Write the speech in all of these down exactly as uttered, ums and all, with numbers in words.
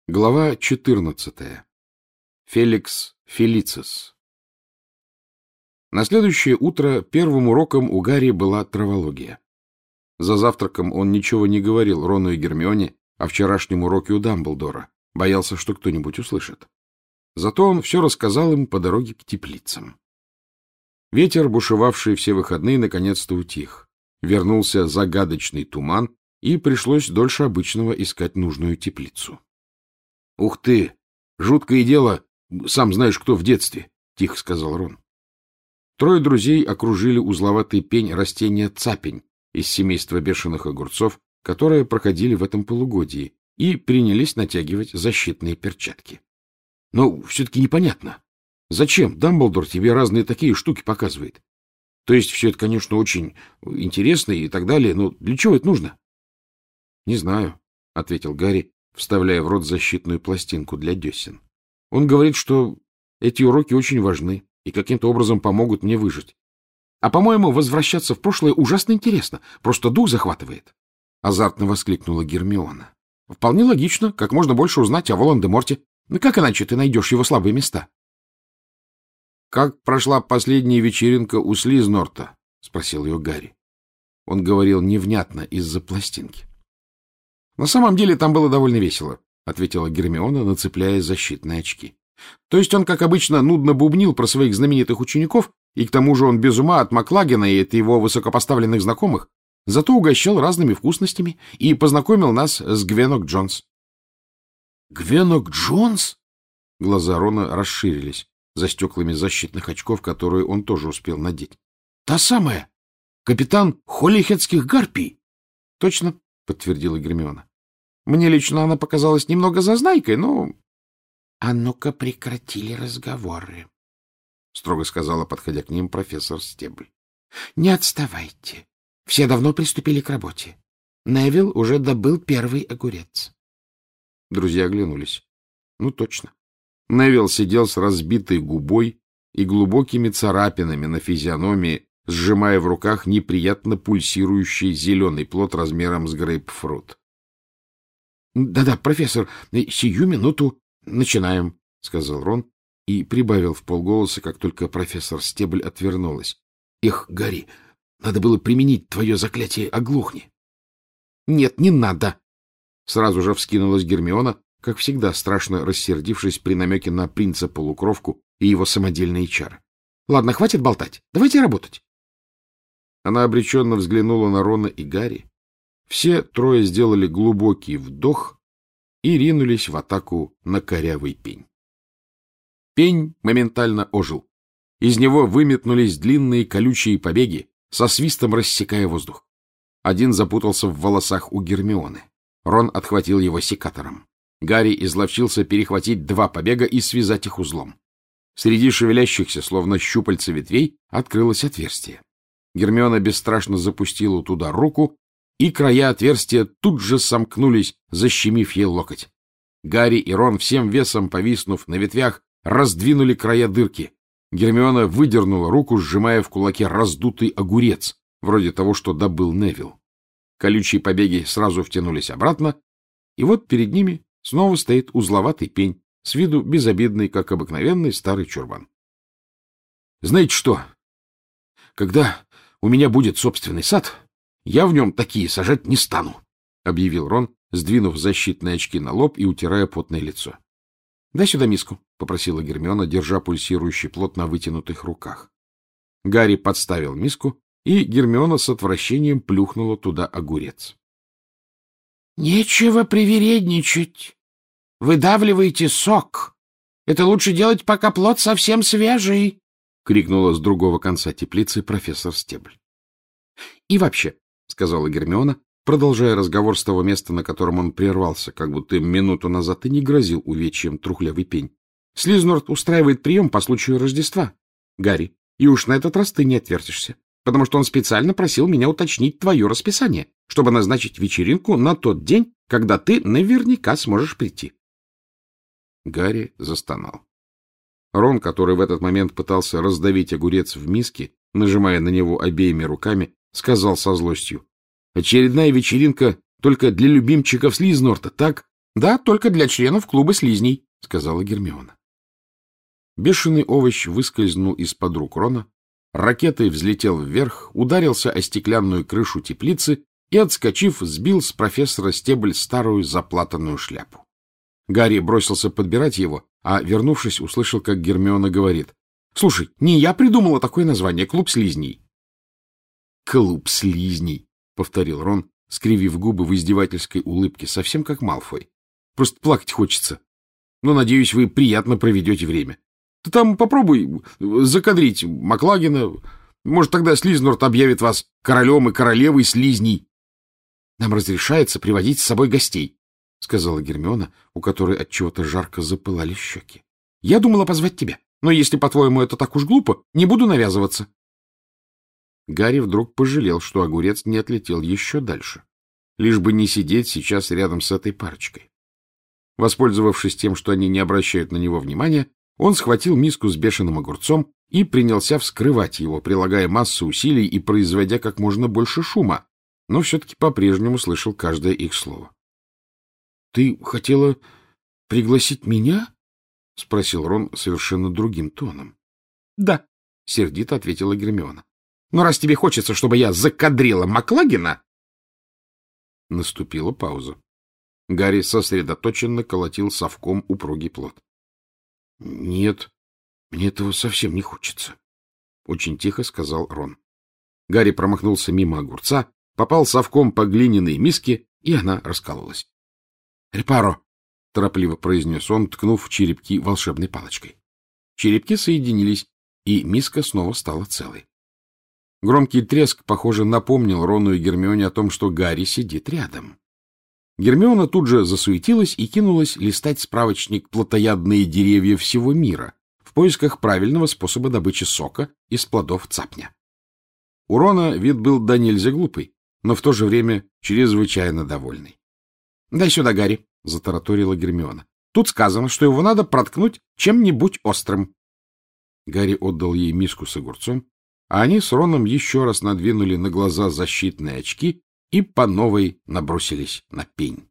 Глава четырнадцатая. Феликс Фелицис. На следующее утро первым уроком у Гарри была травология. За завтраком он ничего не говорил Рону и Гермионе о вчерашнем уроке у Дамблдора, боялся, что кто-нибудь услышит. Зато он все рассказал им по дороге к теплицам. Ветер, бушевавший все выходные, наконец-то утих. Вернулся загадочный туман, и пришлось дольше обычного искать нужную теплицу. — Ух ты! Жуткое дело, сам знаешь, кто в детстве, — тихо сказал Рон. Трое друзей окружили узловатый пень растения цапень из семейства бешеных огурцов, которые проходили в этом полугодии, и принялись натягивать защитные перчатки. — Но все-таки непонятно. Зачем Дамблдор тебе разные такие штуки показывает? То есть все это, конечно, очень интересно и так далее, но для чего это нужно? — Не знаю, — ответил Гарри, вставляя в рот защитную пластинку для десен. Он говорит, что эти уроки очень важны и каким-то образом помогут мне выжить. А, по-моему, возвращаться в прошлое ужасно интересно, просто дух захватывает. Азартно воскликнула Гермиона. Вполне логично, как можно больше узнать о Волан-де-Морте. Ну, как иначе ты найдешь его слабые места? — Как прошла последняя вечеринка у Слизнорта? — спросил ее Гарри. Он говорил невнятно из-за пластинки. — На самом деле там было довольно весело, — ответила Гермиона, нацепляя защитные очки. То есть он, как обычно, нудно бубнил про своих знаменитых учеников, и к тому же он без ума от Маклагена и от его высокопоставленных знакомых, зато угощал разными вкусностями и познакомил нас с Гвенок Джонс. — Гвенок Джонс? Глаза Рона расширились за стеклами защитных очков, которые он тоже успел надеть. — Та самая! Капитан Холлихедских гарпий! — Точно, — подтвердила Гермиона. — Мне лично она показалась немного зазнайкой, но... — А ну-ка прекратили разговоры, — строго сказала, подходя к ним, профессор Стебль. — Не отставайте. Все давно приступили к работе. Невилл уже добыл первый огурец. Друзья оглянулись. Ну, точно. Невилл сидел с разбитой губой и глубокими царапинами на физиономии, сжимая в руках неприятно пульсирующий зеленый плод размером с грейпфрут. «Да — Да-да, профессор, сию минуту начинаем, — сказал Рон и прибавил вполголоса, как только профессор Стебль отвернулась. — Эх, Гарри, надо было применить твое заклятие «Оглохни». — Нет, не надо! Сразу же вскинулась Гермиона, как всегда страшно рассердившись при намеке на принца-полукровку и его самодельные чары. — Ладно, хватит болтать, давайте работать. Она обреченно взглянула на Рона и Гарри. Все трое сделали глубокий вдох и ринулись в атаку на корявый пень. Пень моментально ожил. Из него выметнулись длинные колючие побеги, со свистом рассекая воздух. Один запутался в волосах у Гермионы. Рон отхватил его секатором. Гарри изловчился перехватить два побега и связать их узлом. Среди шевелящихся, словно щупальца ветвей, открылось отверстие. Гермиона бесстрашно запустила туда руку, и края отверстия тут же сомкнулись, защемив ей локоть. Гарри и Рон, всем весом повиснув на ветвях, раздвинули края дырки. Гермиона выдернула руку, сжимая в кулаке раздутый огурец, вроде того, что добыл Невилл. Колючие побеги сразу втянулись обратно, и вот перед ними снова стоит узловатый пень, с виду безобидный, как обыкновенный старый чурбан. — Знаете что? Когда у меня будет собственный сад, я в нем такие сажать не стану, — объявил Рон, сдвинув защитные очки на лоб и утирая потное лицо. — Дай сюда миску, — попросила Гермиона, держа пульсирующий плод на вытянутых руках. Гарри подставил миску, и Гермиона с отвращением плюхнула туда огурец. — Нечего привередничать. Выдавливайте сок. Это лучше делать, пока плод совсем свежий, — крикнула с другого конца теплицы профессор Стебль. — И вообще, — сказала Гермиона, продолжая разговор с того места, на котором он прервался, как будто минуту назад и не грозил увечьем трухлявый пень. — Слизнорт устраивает прием по случаю Рождества, Гарри, и уж на этот раз ты не отвертишься, потому что он специально просил меня уточнить твое расписание, чтобы назначить вечеринку на тот день, когда ты наверняка сможешь прийти. Гарри застонал. Рон, который в этот момент пытался раздавить огурец в миске, нажимая на него обеими руками, сказал со злостью: — Очередная вечеринка только для любимчиков Слизнорта, так? — Да, только для членов клуба слизней, — сказала Гермиона. Бешеный овощ выскользнул из-под рук Рона, ракетой взлетел вверх, ударился о стеклянную крышу теплицы и, отскочив, сбил с профессора Стебль старую заплатанную шляпу. Гарри бросился подбирать его, а, вернувшись, услышал, как Гермиона говорит: — Слушай, не я придумала такое название — клуб слизней. — Клуб слизней, — повторил Рон, скривив губы в издевательской улыбке, совсем как Малфой. — Просто плакать хочется. Но, надеюсь, вы приятно проведете время. Ты там попробуй закадрить Маклагина. Может, тогда Слизнорд объявит вас королем и королевой слизней. — Нам разрешается приводить с собой гостей, — сказала Гермиона, у которой отчего-то жарко запылали щеки. — Я думала позвать тебя, но если, по-твоему, это так уж глупо, не буду навязываться. Гарри вдруг пожалел, что огурец не отлетел еще дальше, лишь бы не сидеть сейчас рядом с этой парочкой. Воспользовавшись тем, что они не обращают на него внимания, он схватил миску с бешеным огурцом и принялся вскрывать его, прилагая массу усилий и производя как можно больше шума, но все-таки по-прежнему слышал каждое их слово. — Ты хотела пригласить меня? — спросил Рон совершенно другим тоном. — Да, — сердито ответила Гермиона. — Но раз тебе хочется, чтобы я закадрила Маклагина... Наступила пауза. Гарри сосредоточенно колотил совком упругий плод. — Нет, мне этого совсем не хочется, — очень тихо сказал Рон. Гарри промахнулся мимо огурца, попал совком по глиняной миске, и она раскололась. — Репаро! — торопливо произнес он, ткнув в черепки волшебной палочкой. Черепки соединились, и миска снова стала целой. Громкий треск, похоже, напомнил Рону и Гермионе о том, что Гарри сидит рядом. Гермиона тут же засуетилась и кинулась листать справочник «Плотоядные деревья всего мира» в поисках правильного способа добычи сока из плодов цапня. У Рона вид был до нельзя глупый, но в то же время чрезвычайно довольный. — Дай сюда, Гарри, — затараторила Гермиона. — Тут сказано, что его надо проткнуть чем-нибудь острым. Гарри отдал ей миску с огурцом, а они с Роном еще раз надвинули на глаза защитные очки и по новой набросились на пень.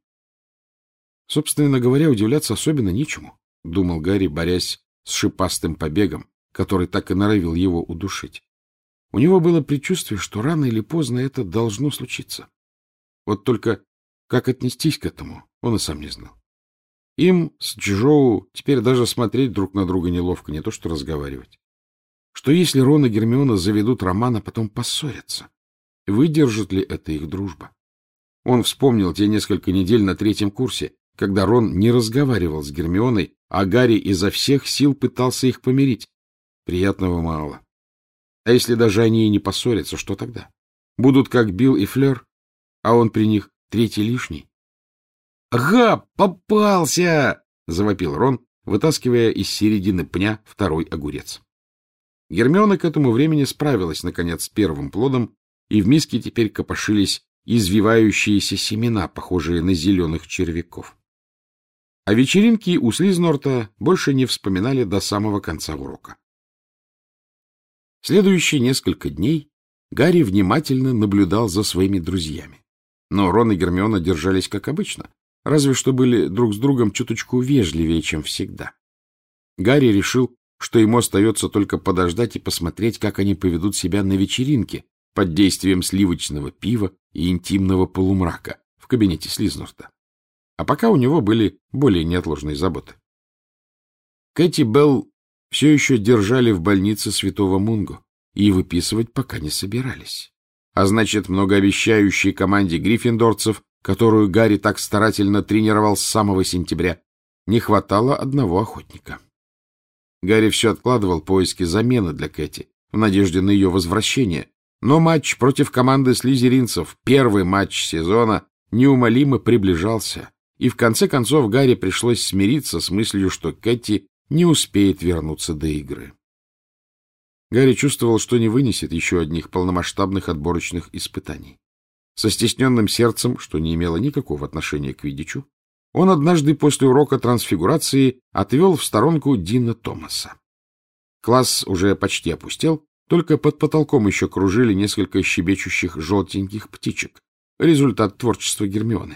Собственно говоря, удивляться особенно нечему, — думал Гарри, борясь с шипастым побегом, который так и норовил его удушить. У него было предчувствие, что рано или поздно это должно случиться. Вот только как отнестись к этому, он и сам не знал. Им с Джоу теперь даже смотреть друг на друга неловко, не то что разговаривать. Что если Рон и Гермиона заведут роман, а потом поссорятся? Выдержит ли это их дружба? Он вспомнил те несколько недель на третьем курсе, когда Рон не разговаривал с Гермионой, а Гарри изо всех сил пытался их помирить. Приятного мало. А если даже они и не поссорятся, что тогда? Будут как Билл и Флёр, а он при них третий лишний? — Ага, попался! — завопил Рон, вытаскивая из середины пня второй огурец. Гермиона к этому времени справилась, наконец, с первым плодом, и в миске теперь копошились извивающиеся семена, похожие на зеленых червяков. О вечеринке у Слизнорта больше не вспоминали до самого конца урока. Следующие несколько дней Гарри внимательно наблюдал за своими друзьями. Но Рон и Гермиона держались как обычно, разве что были друг с другом чуточку вежливее, чем всегда. Гарри решил, что ему остается только подождать и посмотреть, как они поведут себя на вечеринке под действием сливочного пива и интимного полумрака в кабинете Слизнорта. А пока у него были более неотложные заботы. Кэти Белл все еще держали в больнице Святого Мунго и выписывать пока не собирались. А значит, многообещающей команде гриффиндорцев, которую Гарри так старательно тренировал с самого сентября, не хватало одного охотника. Гарри все откладывал поиски замены для Кэти в надежде на ее возвращение, но матч против команды слизеринцев, первый матч сезона, неумолимо приближался, и в конце концов Гарри пришлось смириться с мыслью, что Кэти не успеет вернуться до игры. Гарри чувствовал, что не вынесет еще одних полномасштабных отборочных испытаний. Со стесненным сердцем, что не имело никакого отношения к Квиддичу, он однажды после урока трансфигурации отвел в сторонку Дина Томаса. Класс уже почти опустел, только под потолком еще кружили несколько щебечущих желтеньких птичек, результат творчества Гермионы.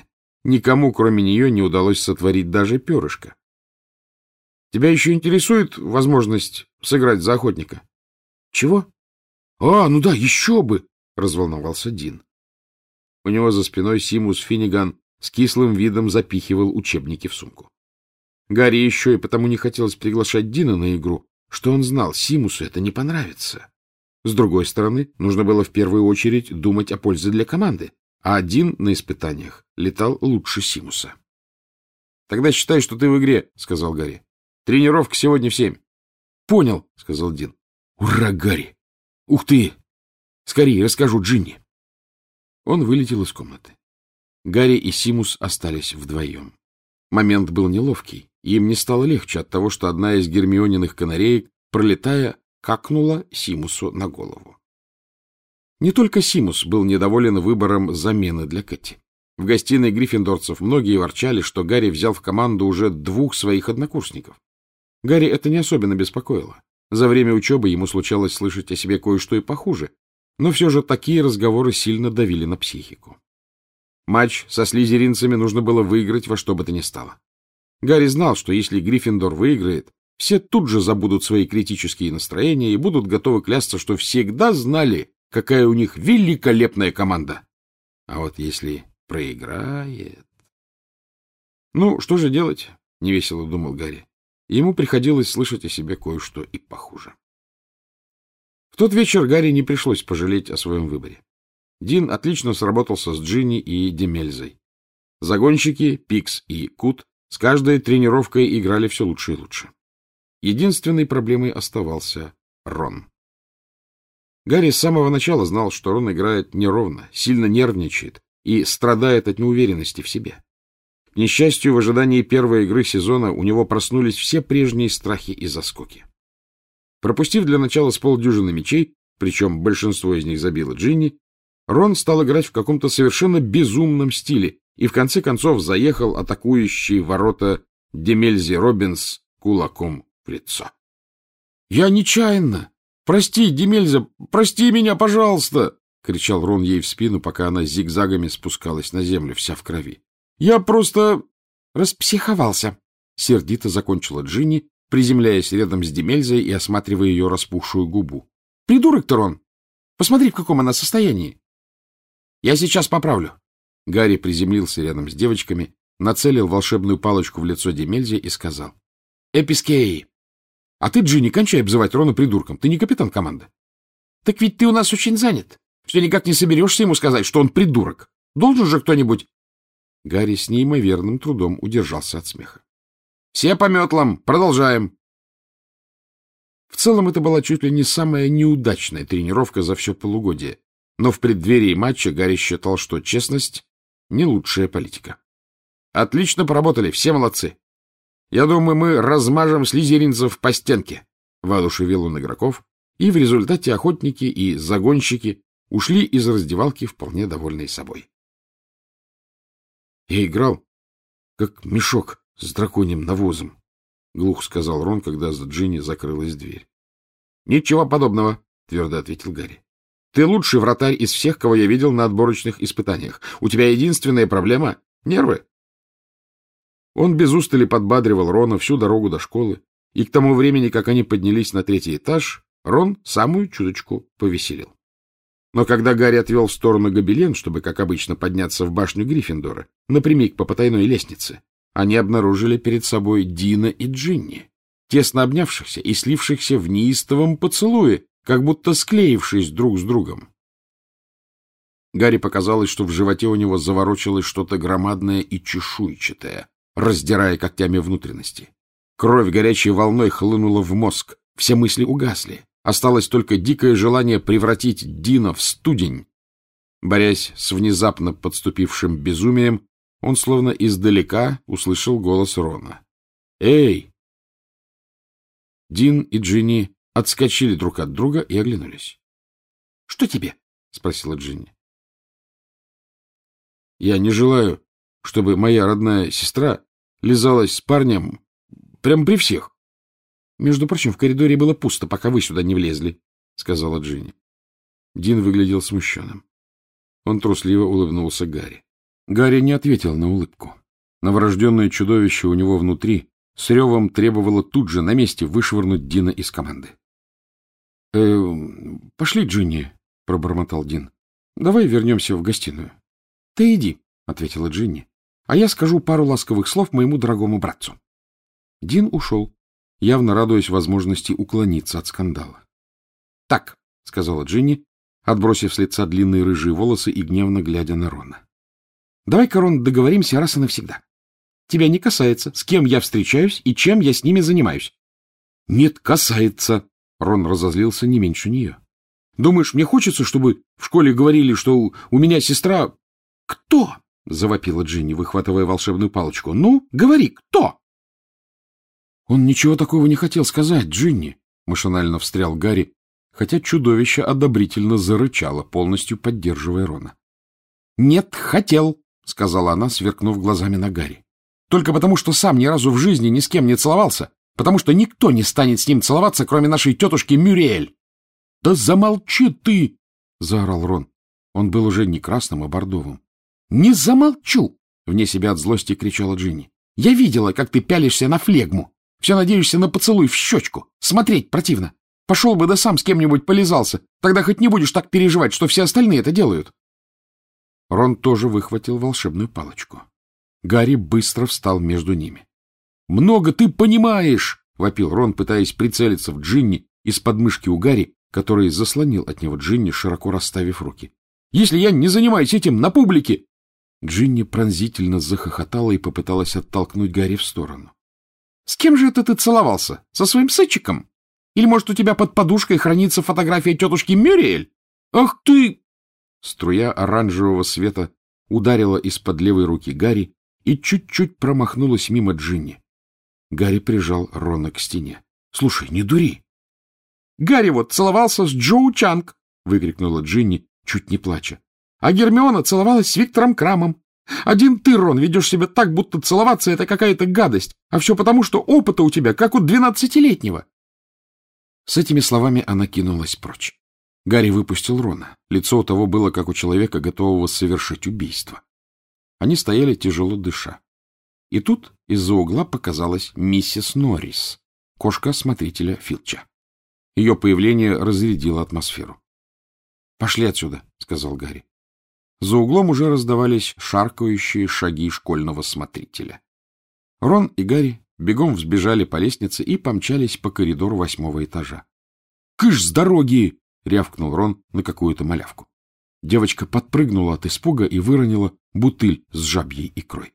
Никому, кроме нее, не удалось сотворить даже перышко. — Тебя еще интересует возможность сыграть за охотника? — Чего? — А, ну да, еще бы! — разволновался Дин. У него за спиной Симус Финниган с кислым видом запихивал учебники в сумку. Гарри еще и потому не хотелось приглашать Дина на игру, что он знал, Симусу это не понравится. С другой стороны, нужно было в первую очередь думать о пользе для команды, а Дин на испытаниях летал лучше Симуса. — Тогда считай, что ты в игре, — сказал Гарри. — Тренировка сегодня в семь. — Понял, — сказал Дин. — Ура, Гарри! Ух ты! Скорее расскажу Джинни. Он вылетел из комнаты. Гарри и Симус остались вдвоем. Момент был неловкий, и им не стало легче от того, что одна из Гермиониных канареек, пролетая, какнула Симусу на голову. Не только Симус был недоволен выбором замены для Кэти. В гостиной гриффиндорцев многие ворчали, что Гарри взял в команду уже двух своих однокурсников. Гарри это не особенно беспокоило. За время учебы ему случалось слышать о себе кое-что и похуже, но все же такие разговоры сильно давили на психику. Матч со слизеринцами нужно было выиграть во что бы то ни стало. Гарри знал, что если Гриффиндор выиграет, все тут же забудут свои критические настроения и будут готовы клясться, что всегда знали, какая у них великолепная команда. А вот если проиграет... Ну, что же делать? — невесело думал Гарри. Ему приходилось слышать о себе кое-что и похуже. В тот вечер Гарри не пришлось пожалеть о своем выборе. Дин отлично сработался с Джинни и Демельзой. Загонщики, Пикс и Кут с каждой тренировкой играли все лучше и лучше. Единственной проблемой оставался Рон. Гарри с самого начала знал, что Рон играет неровно, сильно нервничает и страдает от неуверенности в себе. К несчастью, в ожидании первой игры сезона у него проснулись все прежние страхи и заскоки. Пропустив для начала с полдюжины мячей, причем большинство из них забила Джинни, Рон стал играть в каком-то совершенно безумном стиле и в конце концов заехал атакующий ворота Демельзи Робинс кулаком в лицо. — Я нечаянно! Прости, Демельза, прости меня, пожалуйста! — кричал Рон ей в спину, пока она зигзагами спускалась на землю, вся в крови. — Я просто... распсиховался! — сердито закончила Джинни, приземляясь рядом с Демельзой и осматривая ее распухшую губу. — Придурок-то, Рон! Посмотри, в каком она состоянии! — Я сейчас поправлю. Гарри приземлился рядом с девочками, нацелил волшебную палочку в лицо Демельзе и сказал. — Эпискей! А ты, Джинни, кончай обзывать Рона придурком. Ты не капитан команды. — Так ведь ты у нас очень занят. Все никак не соберешься ему сказать, что он придурок. Должен же кто-нибудь... Гарри с неимоверным трудом удержался от смеха. — Все по метлам. Продолжаем. В целом, это была чуть ли не самая неудачная тренировка за все полугодие, но в преддверии матча Гарри считал, что честность — не лучшая политика. — Отлично поработали, все молодцы. Я думаю, мы размажем слизеринцев по стенке, — воодушевил он игроков, и в результате охотники и загонщики ушли из раздевалки вполне довольные собой. — Я играл, как мешок с драконьим навозом, — глухо сказал Рон, когда за Джинни закрылась дверь. — Ничего подобного, — твердо ответил Гарри. — Ты лучший вратарь из всех, кого я видел на отборочных испытаниях. У тебя единственная проблема — нервы. Он без устали подбадривал Рона всю дорогу до школы, и к тому времени, как они поднялись на третий этаж, Рон самую чуточку повеселил. Но когда Гарри отвел в сторону гобелен, чтобы, как обычно, подняться в башню Гриффиндора, напрямик по потайной лестнице, они обнаружили перед собой Дина и Джинни, тесно обнявшихся и слившихся в неистовом поцелуе, как будто склеившись друг с другом. Гарри показалось, что в животе у него заворочилось что-то громадное и чешуйчатое, раздирая когтями внутренности. Кровь горячей волной хлынула в мозг, все мысли угасли. Осталось только дикое желание превратить Дина в студень. Борясь с внезапно подступившим безумием, он словно издалека услышал голос Рона. «Эй!» Дин и Джинни отскочили друг от друга и оглянулись. — Что тебе? — спросила Джинни. — Я не желаю, чтобы моя родная сестра лизалась с парнем прямо при всех. — Между прочим, в коридоре было пусто, пока вы сюда не влезли, — сказала Джинни. Дин выглядел смущенным. Он трусливо улыбнулся Гарри. Гарри не ответил на улыбку. Новорожденное чудовище у него внутри с ревом требовало тут же на месте вышвырнуть Дина из команды. «Э, — Пошли, Джинни, — пробормотал Дин. — Давай вернемся в гостиную. — Ты иди, — ответила Джинни, — а я скажу пару ласковых слов моему дорогому братцу. Дин ушел, явно радуясь возможности уклониться от скандала. — Так, — сказала Джинни, отбросив с лица длинные рыжие волосы и гневно глядя на Рона. — Давай-ка, Рон, договоримся раз и навсегда. Тебя не касается, с кем я встречаюсь и чем я с ними занимаюсь. — Нет, касается. Рон разозлился не меньше нее. — Думаешь, мне хочется, чтобы в школе говорили, что у, у меня сестра... — Кто? — завопила Джинни, выхватывая волшебную палочку. — Ну, говори, кто? — Он ничего такого не хотел сказать, Джинни, — машинально встрял Гарри, хотя чудовище одобрительно зарычало, полностью поддерживая Рона. — Нет, хотел, — сказала она, сверкнув глазами на Гарри. — Только потому, что сам ни разу в жизни ни с кем не целовался, потому что никто не станет с ним целоваться, кроме нашей тетушки Мюриэль. — Да замолчи ты! — заорал Рон. Он был уже не красным, а бордовым. — Не замолчу! — вне себя от злости кричала Джинни. — Я видела, как ты пялишься на флегму. Все надеешься на поцелуй в щечку. Смотреть противно. Пошел бы да сам с кем-нибудь полизался. Тогда хоть не будешь так переживать, что все остальные это делают. Рон тоже выхватил волшебную палочку. Гарри быстро встал между ними. — Много ты понимаешь! — вопил Рон, пытаясь прицелиться в Джинни из подмышки у Гарри, который заслонил от него Джинни, широко расставив руки. — Если я не занимаюсь этим на публике... Джинни пронзительно захохотала и попыталась оттолкнуть Гарри в сторону. — С кем же это ты целовался? Со своим сычиком? Или, может, у тебя под подушкой хранится фотография тетушки Мюриэль? Ах ты! Струя оранжевого света ударила из-под левой руки Гарри и чуть-чуть промахнулась мимо Джинни. Гарри прижал Рона к стене. — Слушай, не дури! — Гарри вот целовался с Джоу Чанг! — выкрикнула Джинни, чуть не плача. — А Гермиона целовалась с Виктором Крамом. Один ты, Рон, ведешь себя так, будто целоваться — это какая-то гадость, а все потому, что опыта у тебя, как у двенадцатилетнего. С этими словами она кинулась прочь. Гарри выпустил Рона. Лицо у того было, как у человека, готового совершить убийство. Они стояли, тяжело дыша. И тут из-за угла показалась миссис Норрис, кошка смотрителя Филча. Ее появление разрядило атмосферу. — Пошли отсюда, — сказал Гарри. За углом уже раздавались шаркающие шаги школьного смотрителя. Рон и Гарри бегом взбежали по лестнице и помчались по коридору восьмого этажа. — Кыш с дороги! — рявкнул Рон на какую-то малявку. Девочка подпрыгнула от испуга и выронила бутыль с жабьей икрой.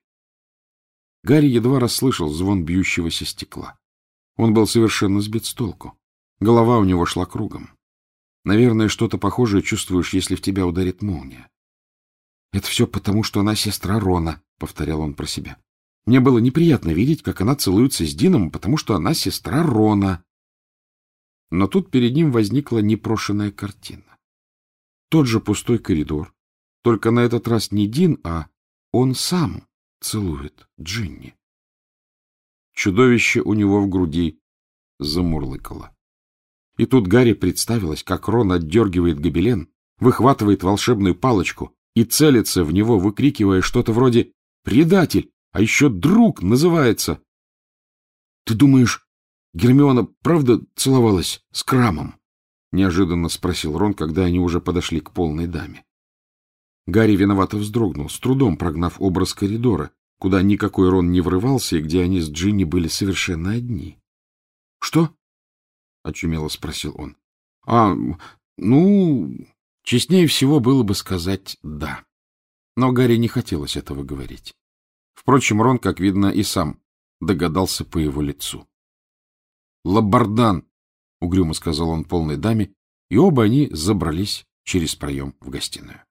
Гарри едва расслышал звон бьющегося стекла. Он был совершенно сбит с толку. Голова у него шла кругом. Наверное, что-то похожее чувствуешь, если в тебя ударит молния. — Это все потому, что она сестра Рона, — повторял он про себя. Мне было неприятно видеть, как она целуется с Дином, потому что она сестра Рона. Но тут перед ним возникла непрошенная картина. Тот же пустой коридор, только на этот раз не Дин, а он сам целует Джинни. Чудовище у него в груди замурлыкало. И тут Гарри представилось, как Рон отдергивает гобелен, выхватывает волшебную палочку и целится в него, выкрикивая что-то вроде «Предатель! А еще друг называется!» — Ты думаешь, Гермиона правда целовалась с Крамом? — неожиданно спросил Рон, когда они уже подошли к полной даме. Гарри виновато вздрогнул, с трудом прогнав образ коридора, куда никакой Рон не врывался и где они с Джинни были совершенно одни. — Что? — очумело спросил он. — А, ну, честнее всего было бы сказать «да». Но Гарри не хотелось этого говорить. Впрочем, Рон, как видно, и сам догадался по его лицу. — Лабардан! — угрюмо сказал он полной даме, и оба они забрались через проем в гостиную.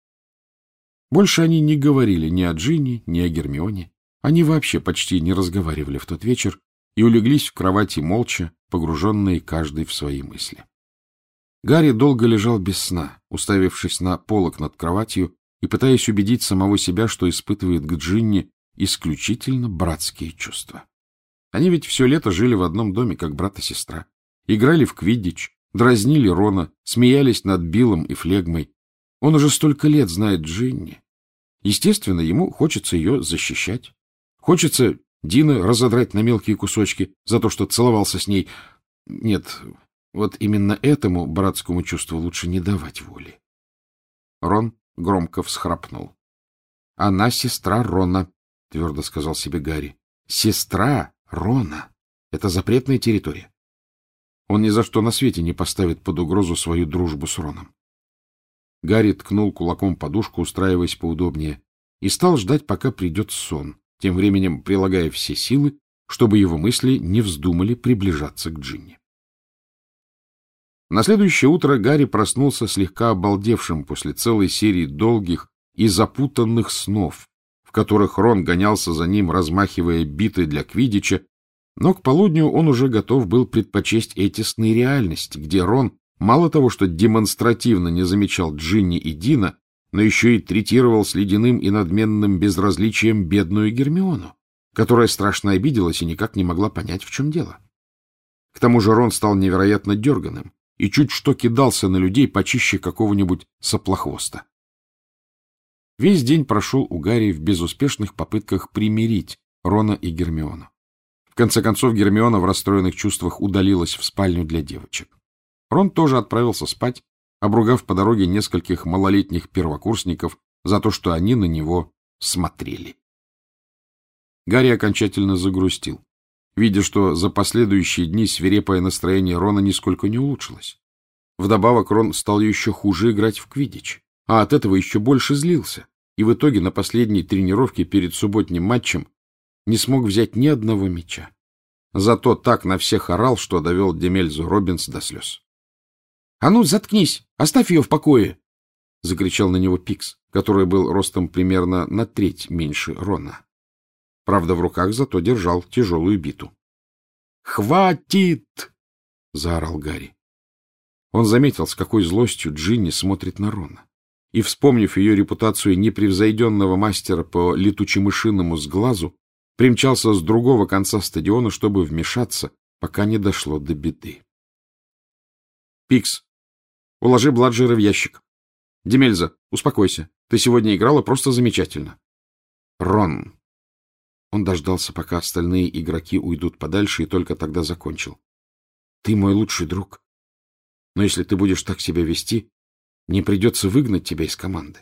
Больше они не говорили ни о Джинни, ни о Гермионе. Они вообще почти не разговаривали в тот вечер и улеглись в кровати молча, погруженные каждый в свои мысли. Гарри долго лежал без сна, уставившись на полок над кроватью и пытаясь убедить самого себя, что испытывает к Джинни исключительно братские чувства. Они ведь все лето жили в одном доме, как брат и сестра. Играли в квиддич, дразнили Рона, смеялись над Биллом и Флегмой. Он уже столько лет знает Джинни. Естественно, ему хочется ее защищать. Хочется Дина разодрать на мелкие кусочки за то, что целовался с ней. Нет, вот именно этому братскому чувству лучше не давать воли. Рон громко всхрапнул. — Она сестра Рона, — твердо сказал себе Гарри. — Сестра Рона. Это запретная территория. Он ни за что на свете не поставит под угрозу свою дружбу с Роном. Гарри ткнул кулаком подушку, устраиваясь поудобнее, и стал ждать, пока придет сон, тем временем прилагая все силы, чтобы его мысли не вздумали приближаться к Джинни. На следующее утро Гарри проснулся слегка обалдевшим после целой серии долгих и запутанных снов, в которых Рон гонялся за ним, размахивая битой для квиддича, но к полудню он уже готов был предпочесть эти сны реальности, где Рон мало того, что демонстративно не замечал Джинни и Дина, но еще и третировал с ледяным и надменным безразличием бедную Гермиону, которая страшно обиделась и никак не могла понять, в чем дело. К тому же Рон стал невероятно дерганым и чуть что кидался на людей почище какого-нибудь соплохвоста. Весь день прошел у Гарри в безуспешных попытках примирить Рона и Гермиону. В конце концов Гермиона в расстроенных чувствах удалилась в спальню для девочек. Рон тоже отправился спать, обругав по дороге нескольких малолетних первокурсников за то, что они на него смотрели. Гарри окончательно загрустил, видя, что за последующие дни свирепое настроение Рона нисколько не улучшилось. Вдобавок Рон стал еще хуже играть в квиддич, а от этого еще больше злился, и в итоге на последней тренировке перед субботним матчем не смог взять ни одного мяча. Зато так на всех орал, что довел Демельзу Роббинс до слез. — А ну, заткнись! Оставь ее в покое! — закричал на него Пикс, который был ростом примерно на треть меньше Рона. Правда, в руках зато держал тяжелую биту. — Хватит! — заорал Гарри. Он заметил, с какой злостью Джинни смотрит на Рона, и, вспомнив ее репутацию непревзойденного мастера по летучемышиному сглазу, примчался с другого конца стадиона, чтобы вмешаться, пока не дошло до беды. — Пикс, уложи Бладжера в ящик. Демельза, успокойся. Ты сегодня играла просто замечательно. Рон. Он дождался, пока остальные игроки уйдут подальше, и только тогда закончил. Ты мой лучший друг. Но если ты будешь так себя вести, мне придется выгнать тебя из команды.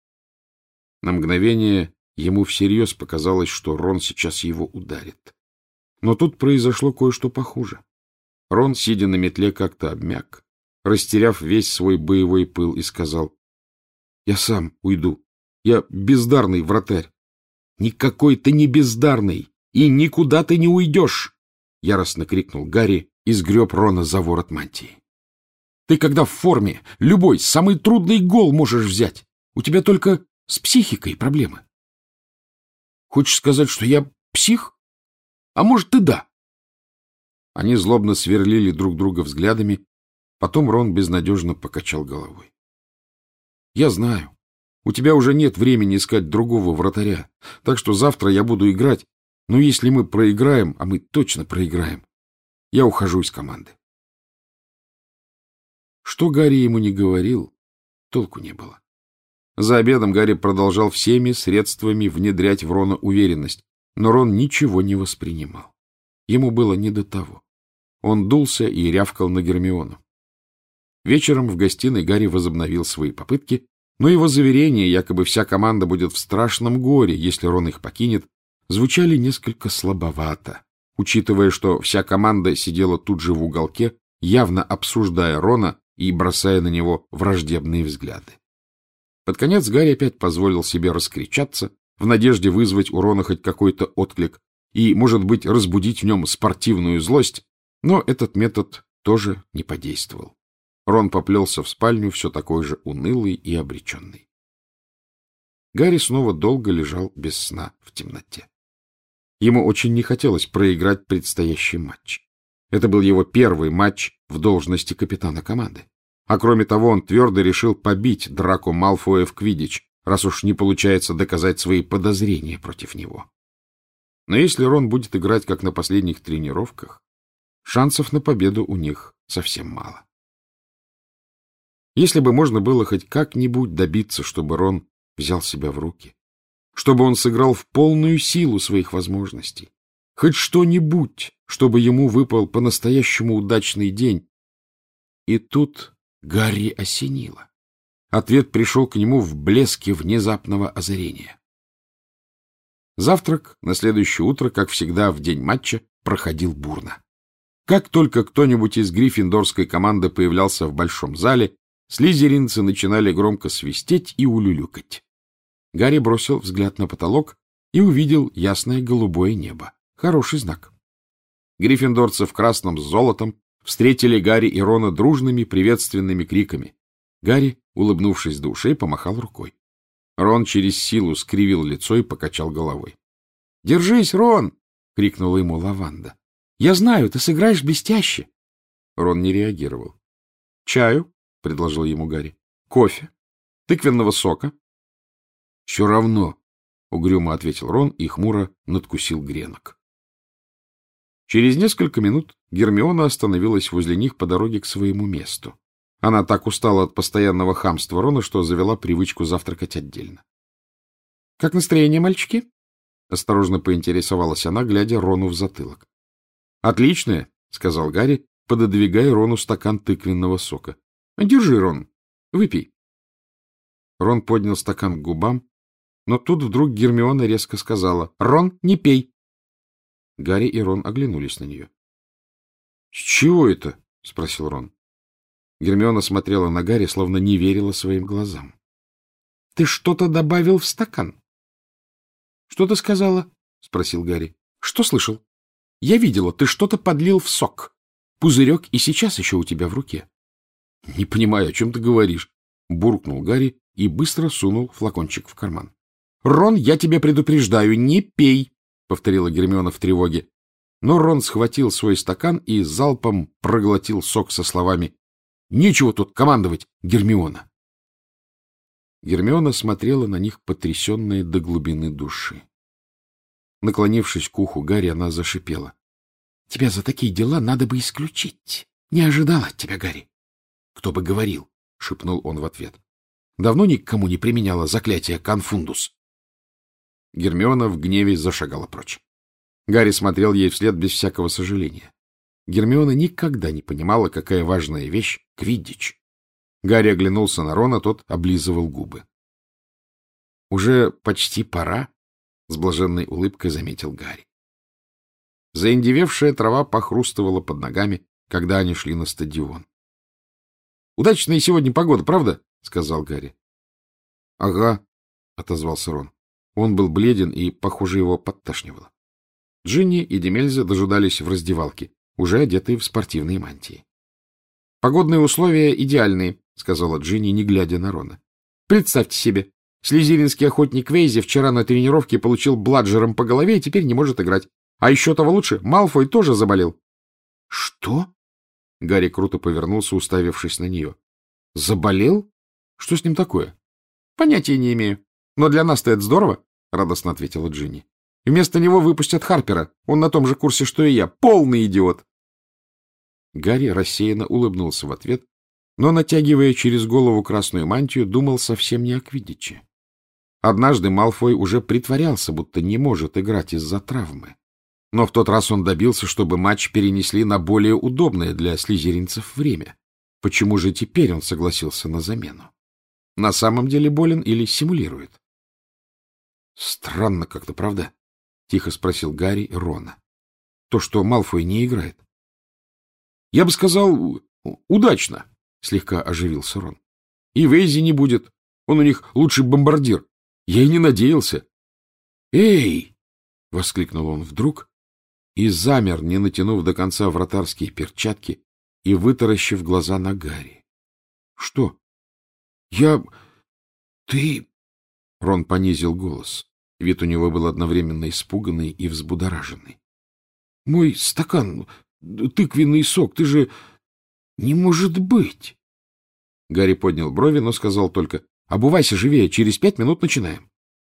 На мгновение ему всерьез показалось, что Рон сейчас его ударит. Но тут произошло кое-что похуже. Рон, сидя на метле, как-то обмяк, растеряв весь свой боевой пыл, и сказал: — Я сам уйду. Я бездарный вратарь. — Никакой ты не бездарный, и никуда ты не уйдешь! — яростно крикнул Гарри и сгреб Рона за ворот мантии. — Ты, когда в форме, любой, самый трудный гол можешь взять. У тебя только с психикой проблемы. Хочешь сказать, что я псих? А может, и да. Они злобно сверлили друг друга взглядами. Потом Рон безнадежно покачал головой. — Я знаю. У тебя уже нет времени искать другого вратаря, так что завтра я буду играть, но если мы проиграем, а мы точно проиграем, я ухожу из команды. Что Гарри ему не говорил, толку не было. За обедом Гарри продолжал всеми средствами внедрять в Рона уверенность, но Рон ничего не воспринимал. Ему было не до того. Он дулся и рявкал на Гермиону. Вечером в гостиной Гарри возобновил свои попытки, но его заверения, якобы вся команда будет в страшном горе, если Рон их покинет, звучали несколько слабовато, учитывая, что вся команда сидела тут же в уголке, явно обсуждая Рона и бросая на него враждебные взгляды. Под конец Гарри опять позволил себе раскричаться, в надежде вызвать у Рона хоть какой-то отклик и, может быть, разбудить в нем спортивную злость, но этот метод тоже не подействовал. Рон поплелся в спальню, все такой же унылый и обреченный. Гарри снова долго лежал без сна в темноте. Ему очень не хотелось проиграть предстоящий матч. Это был его первый матч в должности капитана команды. А кроме того, он твердо решил побить Драко Малфоя в квиддич, раз уж не получается доказать свои подозрения против него. Но если Рон будет играть, как на последних тренировках, шансов на победу у них совсем мало. Если бы можно было хоть как-нибудь добиться, чтобы Рон взял себя в руки, чтобы он сыграл в полную силу своих возможностей. Хоть что-нибудь, чтобы ему выпал по-настоящему удачный день. И тут Гарри осенило. Ответ пришел к нему в блеске внезапного озарения. Завтрак на следующее утро, как всегда в день матча, проходил бурно. Как только кто-нибудь из гриффиндорской команды появлялся в большом зале, слизеринцы начинали громко свистеть и улюлюкать. Гарри бросил взгляд на потолок и увидел ясное голубое небо. Хороший знак. Гриффиндорцы в красном с золотом встретили Гарри и Рона дружными приветственными криками. Гарри, улыбнувшись до ушей, помахал рукой. Рон через силу скривил лицо и покачал головой. — Держись, Рон! — крикнула ему Лаванда. — Я знаю, ты сыграешь блестяще. Рон не реагировал. — Чаю? — предложил ему Гарри. — Кофе? Тыквенного сока? — Все равно, — угрюмо ответил Рон и хмуро надкусил гренок. Через несколько минут Гермиона остановилась возле них по дороге к своему месту. Она так устала от постоянного хамства Рона, что завела привычку завтракать отдельно. — Как настроение, мальчики? — осторожно поинтересовалась она, глядя Рону в затылок. — Отличное, — сказал Гарри, пододвигая Рону стакан тыквенного сока. — Держи, Рон, выпей. Рон поднял стакан к губам, но тут вдруг Гермиона резко сказала: — Рон, не пей. Гарри и Рон оглянулись на нее. — С чего это? — спросил Рон. Гермиона смотрела на Гарри, словно не верила своим глазам. — Ты что-то добавил в стакан? — Что ты сказала? — спросил Гарри. — Что слышал? — Я видела, ты что-то подлил в сок. Пузырек и сейчас еще у тебя в руке. — Не понимаю, о чем ты говоришь, — буркнул Гарри и быстро сунул флакончик в карман. — Рон, я тебя предупреждаю, не пей, — повторила Гермиона в тревоге. Но Рон схватил свой стакан и залпом проглотил сок со словами: — Нечего тут командовать, Гермиона. Гермиона смотрела на них, потрясенная до глубины души. Наклонившись к уху Гарри, она зашипела: — Тебя за такие дела надо бы исключить. Не ожидала от тебя, Гарри. — Кто бы говорил, — шепнул он в ответ. — Давно никому не применяла заклятие конфундус. Гермиона в гневе зашагала прочь. Гарри смотрел ей вслед без всякого сожаления. Гермиона никогда не понимала, какая важная вещь — квиддич. Гарри оглянулся на Рона, тот облизывал губы. — Уже почти пора, — с блаженной улыбкой заметил Гарри. Заиндевевшая трава похрустывала под ногами, когда они шли на стадион. — Удачная сегодня погода, правда? — сказал Гарри. — Ага, — отозвался Рон. Он был бледен, и, похоже, его подташнивало. Джинни и Демельза дожидались в раздевалке, уже одетые в спортивные мантии. — Погодные условия идеальные, — сказала Джинни, не глядя на Рона. — Представьте себе, слизеринский охотник Вейзи вчера на тренировке получил бладжером по голове и теперь не может играть. А еще того лучше, Малфой тоже заболел. — Что? — Гарри круто повернулся, уставившись на нее. — Заболел? Что с ним такое? — Понятия не имею. Но для нас-то это здорово, — радостно ответила Джинни. — Вместо него выпустят Харпера. Он на том же курсе, что и я. Полный идиот. Гарри рассеянно улыбнулся в ответ, но, натягивая через голову красную мантию, думал совсем не о квиддиче. Однажды Малфой уже притворялся, будто не может играть из-за травмы. Но в тот раз он добился, чтобы матч перенесли на более удобное для слизеринцев время. Почему же теперь он согласился на замену? На самом деле болен или симулирует? — Странно как-то, правда? — тихо спросил Гарри Рона. — То, что Малфой не играет. — Я бы сказал, удачно, — слегка оживился Рон. — И Вейзи не будет. Он у них лучший бомбардир. Я и не надеялся. — Эй! — воскликнул он вдруг и замер, не натянув до конца вратарские перчатки и вытаращив глаза на Гарри. — Что? — Я... Ты... Рон понизил голос. Вид у него был одновременно испуганный и взбудораженный. — Мой стакан, тыквенный сок, ты же... Не может быть! Гарри поднял брови, но сказал только: — Обувайся живее, через пять минут начинаем.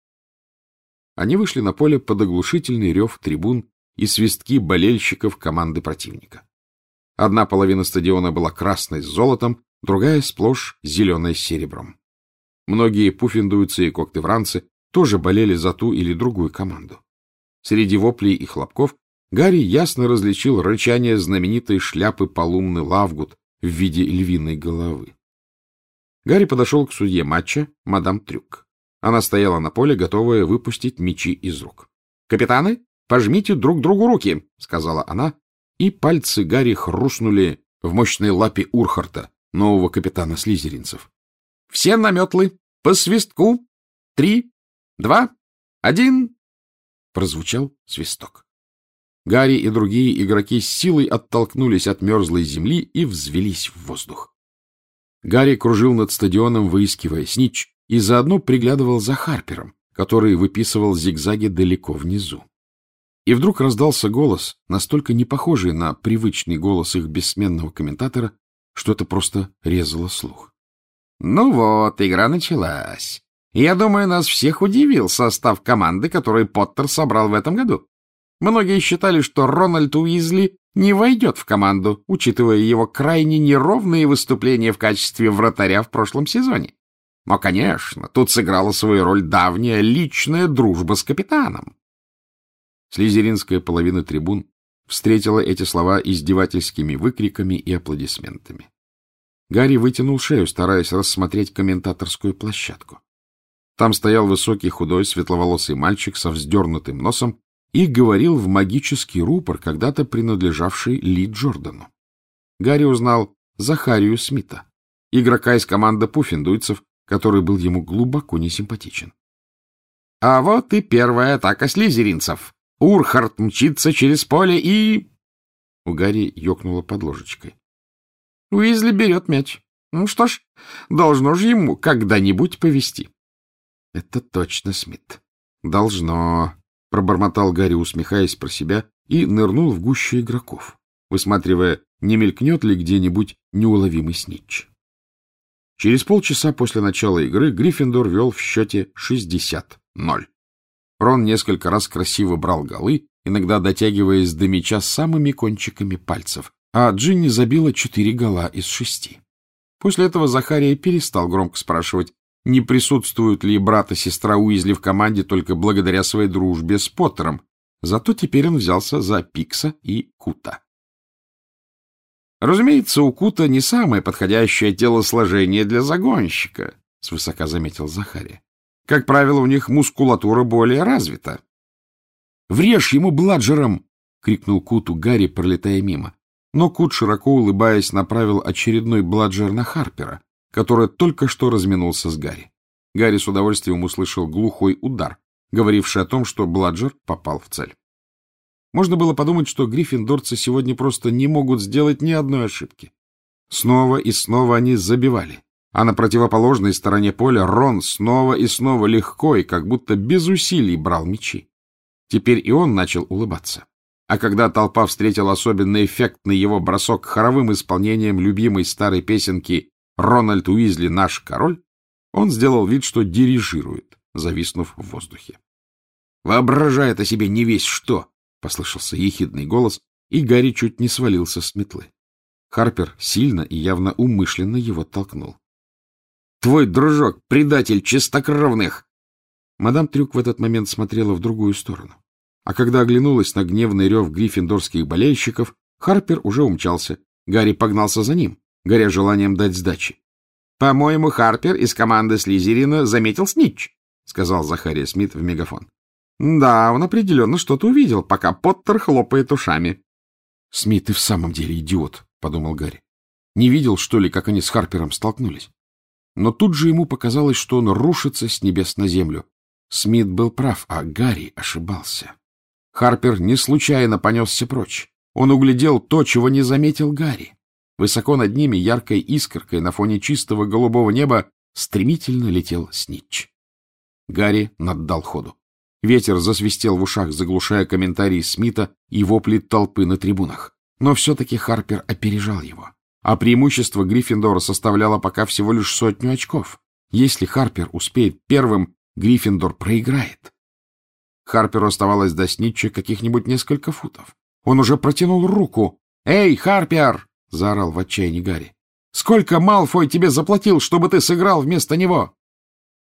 Они вышли на поле под оглушительный рев трибун и свистки болельщиков команды противника. Одна половина стадиона была красной с золотом, другая сплошь зеленой с серебром. Многие пуффиндуйцы и когтевранцы тоже болели за ту или другую команду. Среди воплей и хлопков Гарри ясно различил рычание знаменитой шляпы Полумны Лавгуд в виде львиной головы. Гарри подошел к судье матча, мадам Трюк. Она стояла на поле, готовая выпустить мячи из рук. — Капитаны, пожмите друг другу руки, — сказала она, и пальцы Гарри хрустнули в мощной лапе Урхарта, нового капитана слизеринцев. — Все на метлы, по свистку. Три, два, один. Прозвучал свисток. Гарри и другие игроки с силой оттолкнулись от мерзлой земли и взвелись в воздух. Гарри кружил над стадионом, выискивая снитч, и заодно приглядывал за Харпером, который выписывал зигзаги далеко внизу. И вдруг раздался голос, настолько не похожий на привычный голос их бессменного комментатора, что это просто резало слух. — Ну вот, игра началась. Я думаю, нас всех удивил состав команды, который Поттер собрал в этом году. Многие считали, что Рональд Уизли не войдет в команду, учитывая его крайне неровные выступления в качестве вратаря в прошлом сезоне. Но, конечно, тут сыграла свою роль давняя личная дружба с капитаном. Слизеринская половина трибун встретила эти слова издевательскими выкриками и аплодисментами. Гарри вытянул шею, стараясь рассмотреть комментаторскую площадку. Там стоял высокий, худой, светловолосый мальчик со вздернутым носом и говорил в магический рупор, когда-то принадлежавший Ли Джордану. Гарри узнал Захарию Смита, игрока из команды пуффендуйцев, который был ему глубоко несимпатичен. — А вот и первая атака слизеринцев. Урхарт мчится через поле и... У Гарри ёкнуло под ложечкой. Уизли берет мяч. Ну что ж, должно же ему когда-нибудь повезти. — Это точно Смит. — Должно, — пробормотал Гарри, усмехаясь про себя, и нырнул в гущу игроков, высматривая, не мелькнет ли где-нибудь неуловимый снитч. Через полчаса после начала игры Гриффиндор вел в счете шестьдесят ноль. Рон несколько раз красиво брал голы, иногда дотягиваясь до мяча самыми кончиками пальцев, а Джинни забила четыре гола из шести. После этого Захария перестал громко спрашивать, не присутствуют ли брат и сестра Уизли в команде только благодаря своей дружбе с Поттером, зато теперь он взялся за Пикса и Кута. Разумеется, у Кута не самое подходящее телосложение для загонщика, — свысока заметил Захария. Как правило, у них мускулатура более развита. — Врежь ему бладжером! — крикнул Куту Гарри, пролетая мимо. Но Кут, широко улыбаясь, направил очередной бладжер на Харпера, который только что разминулся с Гарри. Гарри с удовольствием услышал глухой удар, говоривший о том, что бладжер попал в цель. Можно было подумать, что гриффиндорцы сегодня просто не могут сделать ни одной ошибки. Снова и снова они забивали, а на противоположной стороне поля Рон снова и снова легко и как будто без усилий брал мячи. Теперь и он начал улыбаться. А когда толпа встретила особенно эффектный его бросок хоровым исполнением любимой старой песенки «Рональд Уизли наш король», он сделал вид, что дирижирует, зависнув в воздухе. «Воображает о себе не весь что!» — послышался ехидный голос, и Гарри чуть не свалился с метлы. Харпер сильно и явно умышленно его толкнул. — Твой дружок — предатель чистокровных! Мадам Трюк в этот момент смотрела в другую сторону. А когда оглянулась на гневный рев гриффиндорских болельщиков, Харпер уже умчался. Гарри погнался за ним, горя желанием дать сдачи. — По-моему, Харпер из команды Слизерина заметил снитч, — сказал Захария Смит в мегафон. — Да, он определенно что-то увидел, пока Поттер хлопает ушами. — Смит и в самом деле идиот, — подумал Гарри. Не видел, что ли, как они с Харпером столкнулись? Но тут же ему показалось, что он рушится с небес на землю. Смит был прав, а Гарри ошибался. Харпер не случайно понесся прочь. Он углядел то, чего не заметил Гарри. Высоко над ними, яркой искоркой на фоне чистого голубого неба, стремительно летел снитч. Гарри наддал ходу. Ветер засвистел в ушах, заглушая комментарии Смита и вопли толпы на трибунах. Но все-таки Харпер опережал его. А преимущество Гриффиндора составляло пока всего лишь сотню очков. Если Харпер успеет первым, Гриффиндор проиграет. Харперу оставалось до снитча каких-нибудь несколько футов. Он уже протянул руку. «Эй, Харпер!» — заорал в отчаянии Гарри. «Сколько Малфой тебе заплатил, чтобы ты сыграл вместо него?»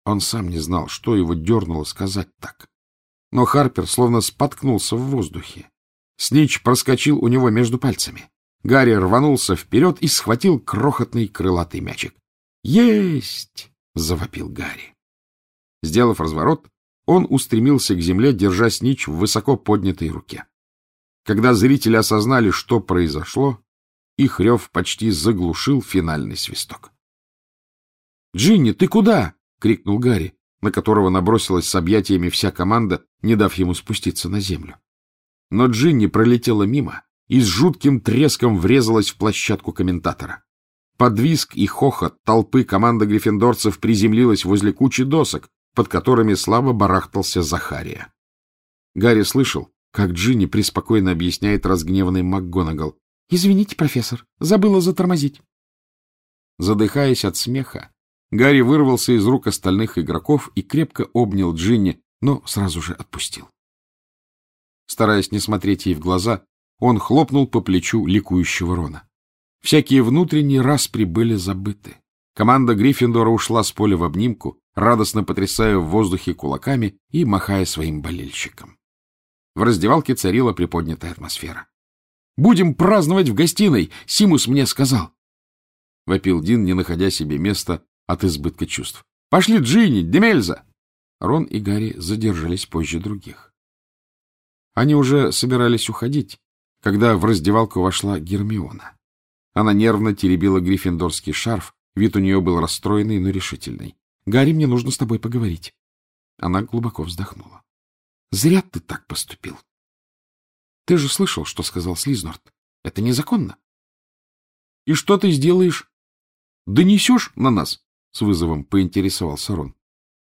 Он сам не знал, что его дернуло сказать так. Но Харпер словно споткнулся в воздухе. Снитч проскочил у него между пальцами. Гарри рванулся вперед и схватил крохотный крылатый мячик. «Есть!» — завопил Гарри. Сделав разворот, он устремился к земле, держа Снитч в высоко поднятой руке. Когда зрители осознали, что произошло, их рев почти заглушил финальный свисток. «Джинни, ты куда?» — крикнул Гарри, на которого набросилась с объятиями вся команда, не дав ему спуститься на землю. Но Джинни пролетела мимо и с жутким треском врезалась в площадку комментатора. Под визг и хохот толпы команда гриффиндорцев приземлилась возле кучи досок, под которыми слабо барахтался Захария. Гарри слышал, как Джинни преспокойно объясняет разгневанный МакГонагал. — Извините, профессор, забыла затормозить. Задыхаясь от смеха, Гарри вырвался из рук остальных игроков и крепко обнял Джинни, но сразу же отпустил. Стараясь не смотреть ей в глаза, он хлопнул по плечу ликующего Рона. Всякие внутренние распри были забыты. Команда Гриффиндора ушла с поля в обнимку, радостно потрясая в воздухе кулаками и махая своим болельщикам. В раздевалке царила приподнятая атмосфера. — Будем праздновать в гостиной, Симус мне сказал. — вопил Дин, не находя себе места от избытка чувств. — Пошли, Джинни, Демельза! Рон и Гарри задержались позже других. Они уже собирались уходить, когда в раздевалку вошла Гермиона. Она нервно теребила гриффиндорский шарф, вид у нее был расстроенный, но решительный. — Гарри, мне нужно с тобой поговорить. Она глубоко вздохнула. — Зря ты так поступил. Ты же слышал, что сказал Слизнорд. Это незаконно. — И что ты сделаешь? Донесешь на нас? — с вызовом поинтересовался Рон.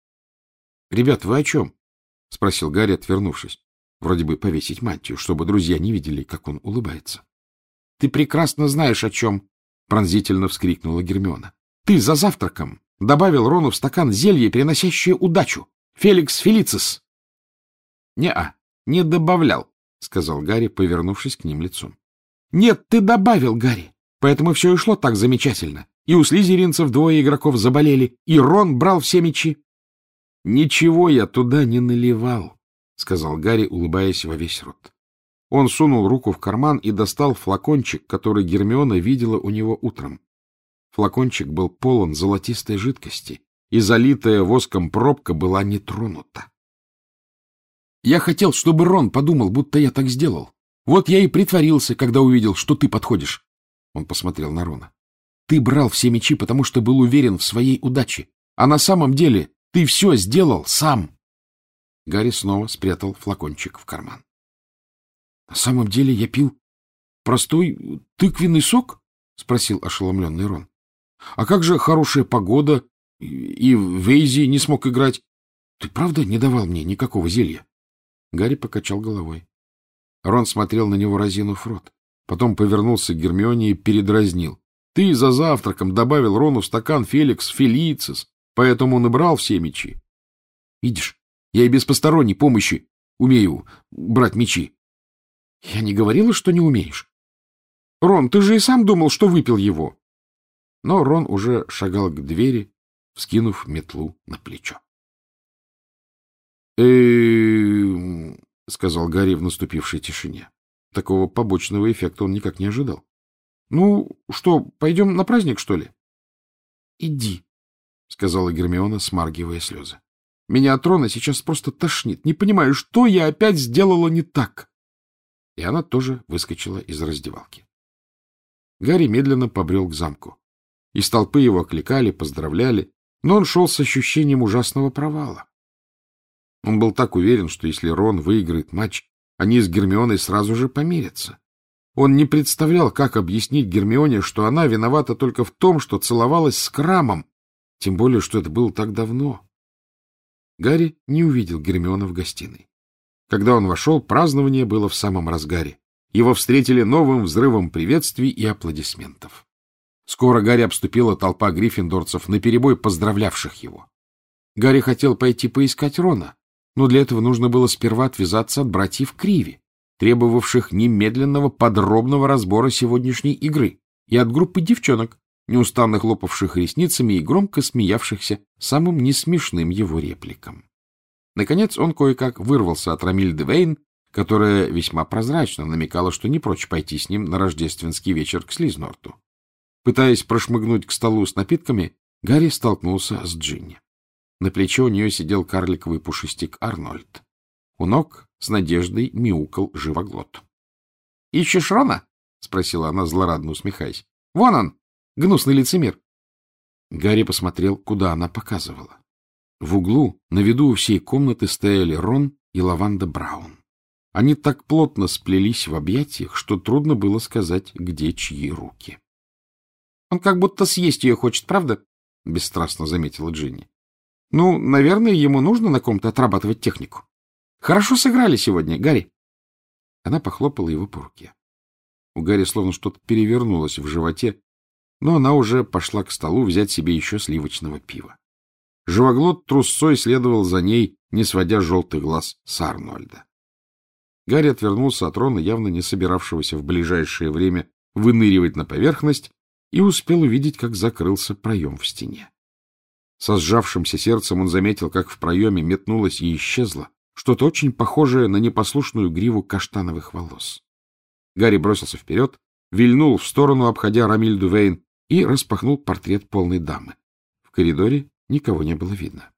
— Ребят, вы о чем? — спросил Гарри, отвернувшись. Вроде бы повесить мантию, чтобы друзья не видели, как он улыбается. — Ты прекрасно знаешь, о чем! — пронзительно вскрикнула Гермиона. — Ты за завтраком добавил Рону в стакан зелье, приносящее удачу. Феликс Фелицис. — Не-а, не добавлял, — сказал Гарри, повернувшись к ним лицом. — Нет, ты добавил, Гарри. Поэтому все и шло так замечательно. И у слизеринцев двое игроков заболели, и Рон брал все мячи. — Ничего я туда не наливал, — сказал Гарри, улыбаясь во весь рот. Он сунул руку в карман и достал флакончик, который Гермиона видела у него утром. Флакончик был полон золотистой жидкости, и залитая воском пробка была не тронута. — Я хотел, чтобы Рон подумал, будто я так сделал. Вот я и притворился, когда увидел, что ты подходишь. Он посмотрел на Рона. — Ты брал все мячи, потому что был уверен в своей удаче. А на самом деле ты все сделал сам. Гарри снова спрятал флакончик в карман. — На самом деле я пил простой тыквенный сок? — спросил ошеломленный Рон. — А как же хорошая погода? И Вейзи не смог играть. Ты правда не давал мне никакого зелья? Гарри покачал головой. Рон смотрел на него, разинув рот. Потом повернулся к Гермионе и передразнил. — Ты за завтраком добавил Рону в стакан Феликс Фелицис, поэтому он и брал все мячи. — Видишь, я и без посторонней помощи умею брать мячи. — Я не говорила, что не умеешь. — Рон, ты же и сам думал, что выпил его. Но Рон уже шагал к двери, вскинув метлу на плечо. э сказал Гарри в наступившей тишине. Такого побочного эффекта он никак не ожидал. — Ну, что, пойдем на праздник, что ли? — Иди, — сказала Гермиона, смаргивая слезы. — Меня от Рона сейчас просто тошнит. Не понимаю, что я опять сделала не так. И она тоже выскочила из раздевалки. Гарри медленно побрел к замку. Из толпы его окликали, поздравляли, но он шел с ощущением ужасного провала. Он был так уверен, что если Рон выиграет матч, они с Гермионой сразу же помирятся. Он не представлял, как объяснить Гермионе, что она виновата только в том, что целовалась с Крамом, тем более, что это было так давно. Гарри не увидел Гермиону в гостиной. Когда он вошел, празднование было в самом разгаре. Его встретили новым взрывом приветствий и аплодисментов. Скоро Гарри обступила толпа гриффиндорцев, наперебой поздравлявших его. Гарри хотел пойти поискать Рона, но для этого нужно было сперва отвязаться от братьев Криви, требовавших немедленного подробного разбора сегодняшней игры, и от группы девчонок, неустанно хлопавших ресницами и громко смеявшихся самым несмешным его репликам. Наконец он кое-как вырвался от Ромильды Вейн, которая весьма прозрачно намекала, что не прочь пойти с ним на рождественский вечер к Слизнорту. Пытаясь прошмыгнуть к столу с напитками, Гарри столкнулся с Джинни. На плече у нее сидел карликовый пушистик Арнольд. У ног с надеждой мяукал живоглот. — Ищешь Рона? — спросила она, злорадно усмехаясь. — Вон он, гнусный лицемер. Гарри посмотрел, куда она показывала. В углу, на виду у всей комнаты, стояли Рон и Лаванда Браун. Они так плотно сплелись в объятиях, что трудно было сказать, где чьи руки. — Он как будто съесть ее хочет, правда? — бесстрастно заметила Джинни. — Ну, наверное, ему нужно на ком-то отрабатывать технику. Хорошо сыграли сегодня, Гарри. Она похлопала его по руке. У Гарри словно что-то перевернулось в животе, но она уже пошла к столу взять себе еще сливочного пива. Живоглот трусцой следовал за ней, не сводя желтых глаз с Арнольда. Гарри отвернулся от Рона, явно не собиравшегося в ближайшее время выныривать на поверхность, и успел увидеть, как закрылся проем в стене. Со сжавшимся сердцем он заметил, как в проеме метнулось и исчезло что-то очень похожее на непослушную гриву каштановых волос. Гарри бросился вперед, вильнул в сторону, обходя Ромильду Вейн, и распахнул портрет полной дамы. В коридоре никого не было видно.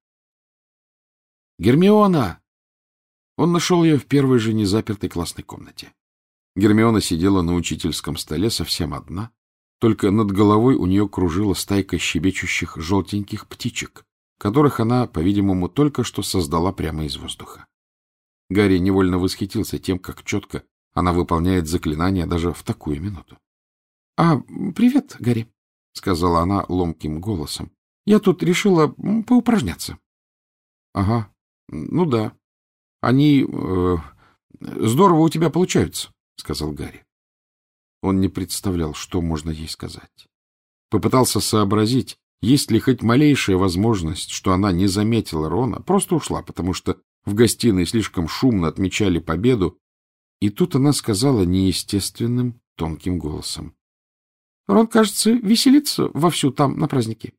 «Гермиона!» Он нашел ее в первой же незапертой классной комнате. Гермиона сидела на учительском столе совсем одна, только над головой у нее кружила стайка щебечущих желтеньких птичек, которых она, по-видимому, только что создала прямо из воздуха. Гарри невольно восхитился тем, как четко она выполняет заклинания даже в такую минуту. — А, привет, Гарри, — сказала она ломким голосом. — Я тут решила поупражняться. — Ага, ну да. Они э, здорово у тебя получаются, — сказал Гарри. Он не представлял, что можно ей сказать. Попытался сообразить, есть ли хоть малейшая возможность, что она не заметила Рона, просто ушла, потому что в гостиной слишком шумно отмечали победу, и тут она сказала неестественным, тонким голосом. — Рон, кажется, веселится вовсю там, на празднике.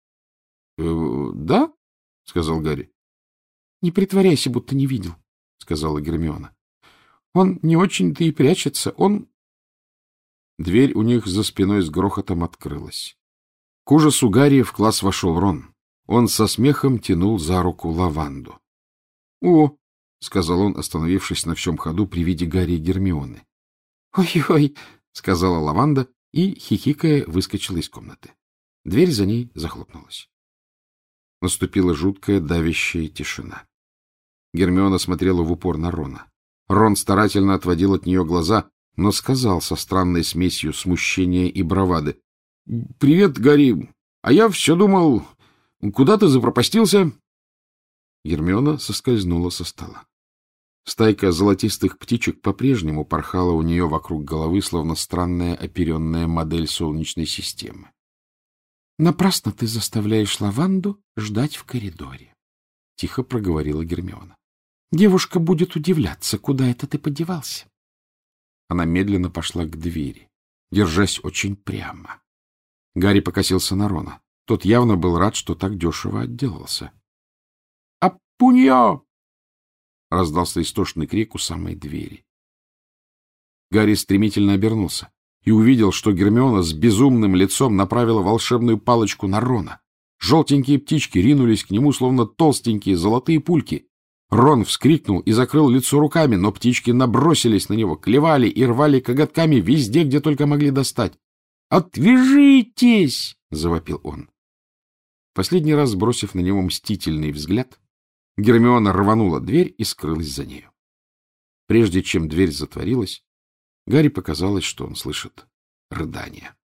«Э, — Да? — сказал Гарри. — Не притворяйся, будто не видел, — сказала Гермиона. — Он не очень-то и прячется, он... Дверь у них за спиной с грохотом открылась. К ужасу Гарри в класс вошел Рон. Он со смехом тянул за руку Лаванду. — О! — сказал он, остановившись на всем ходу при виде Гарри и Гермионы. «Ой — Ой-ой! — сказала Лаванда и, хихикая, выскочила из комнаты. Дверь за ней захлопнулась. Наступила жуткая давящая тишина. Гермиона смотрела в упор на Рона. Рон старательно отводил от нее глаза, но сказал со странной смесью смущения и бравады. — Привет, Гарри. А я все думал, куда ты запропастился? Гермиона соскользнула со стола. Стайка золотистых птичек по-прежнему порхала у нее вокруг головы, словно странная оперенная модель Солнечной системы. — Напрасно ты заставляешь Лаванду ждать в коридоре, — тихо проговорила Гермиона. — Девушка будет удивляться, куда это ты подевался. Она медленно пошла к двери, держась очень прямо. Гарри покосился на Рона. Тот явно был рад, что так дешево отделался. — Апуньо! — раздался истошный крик у самой двери. Гарри стремительно обернулся и увидел, что Гермиона с безумным лицом направила волшебную палочку на Рона. Желтенькие птички ринулись к нему, словно толстенькие золотые пульки. Рон вскрикнул и закрыл лицо руками, но птички набросились на него, клевали и рвали коготками везде, где только могли достать. «Отвяжитесь!» — завопил он. Последний раз бросив на него мстительный взгляд, Гермиона рванула дверь и скрылась за нею. Прежде чем дверь затворилась, Гарри показалось, что он слышит рыдания.